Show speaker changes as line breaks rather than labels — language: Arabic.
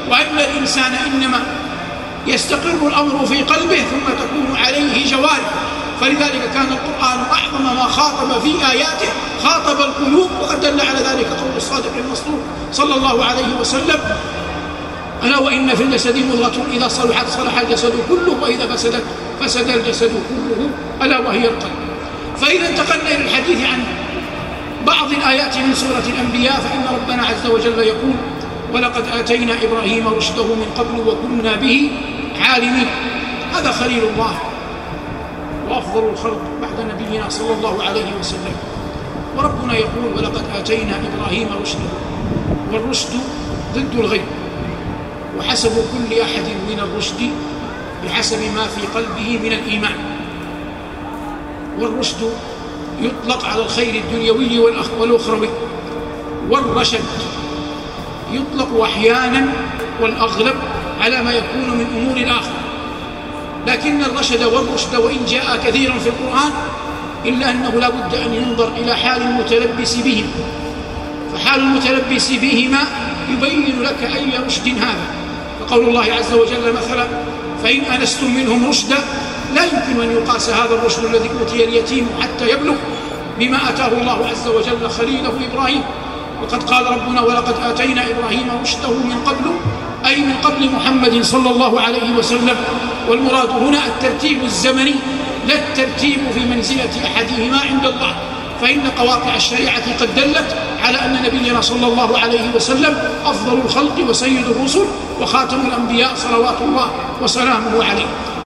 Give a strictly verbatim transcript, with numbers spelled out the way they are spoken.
وأن الإنسان إنما يستقر الأمر في قلبه ثم تكون عليه جوارح. فلذلك كان القرآن أعظم ما خاطب في آياته خاطب القلوب، وقد دل على ذلك قول الصادق المصدوق صلى الله عليه وسلم: ألا وإن في الجسد مضغة إذا صلحت صلح الجسد كله وإذا فسدت فسد الجسد كله ألا وهي القلب. فإذا انتقلنا إلى الحديث عن بعض الآيات من سورة الأنبياء فإن ربنا عز وجل يقول: ولقد آتينا إبراهيم رشده من قبل وكنا به عالمين. هذا خليل الله وأفضل الخلق بعد نبينا صلى الله عليه وسلم، وربنا يقول: ولقد آتينا إبراهيم رشده. والرشد ضد الغي، وحسب كل أحد من الرشد بحسب ما في قلبه من الإيمان. والرشد يطلق على الخير الدنيوي والأخروي، والرشد يطلق أحيانا والأغلب على ما يكون من أمور الآخرة. لكن الرشد والرشد وإن جاء كثيرا في القرآن إلا أنه لا بد أن ينظر إلى حال المتلبس بهم، فحال المتلبس بهما يبين لك أي رشد هذا. فقول الله عز وجل مثلا: فإن أنستم منهم رشدا، لا يمكن أن يقاس هذا الرشد الذي أوتي اليتيم حتى يبلغ بما أتاه الله عز وجل خليله إبراهيم. وقد قال ربنا: ولقد آتينا إبراهيم رشده من قبل، أي من قبل محمد صلى الله عليه وسلم. والمراد هنا الترتيب الزمني لا الترتيب في منزلة أحدهما عند الله، فإن قواطع الشريعة قد دلت على أن نبينا صلى الله عليه وسلم أفضل الخلق وسيد الرسل وخاتم الأنبياء صلوات الله وسلامه عليه.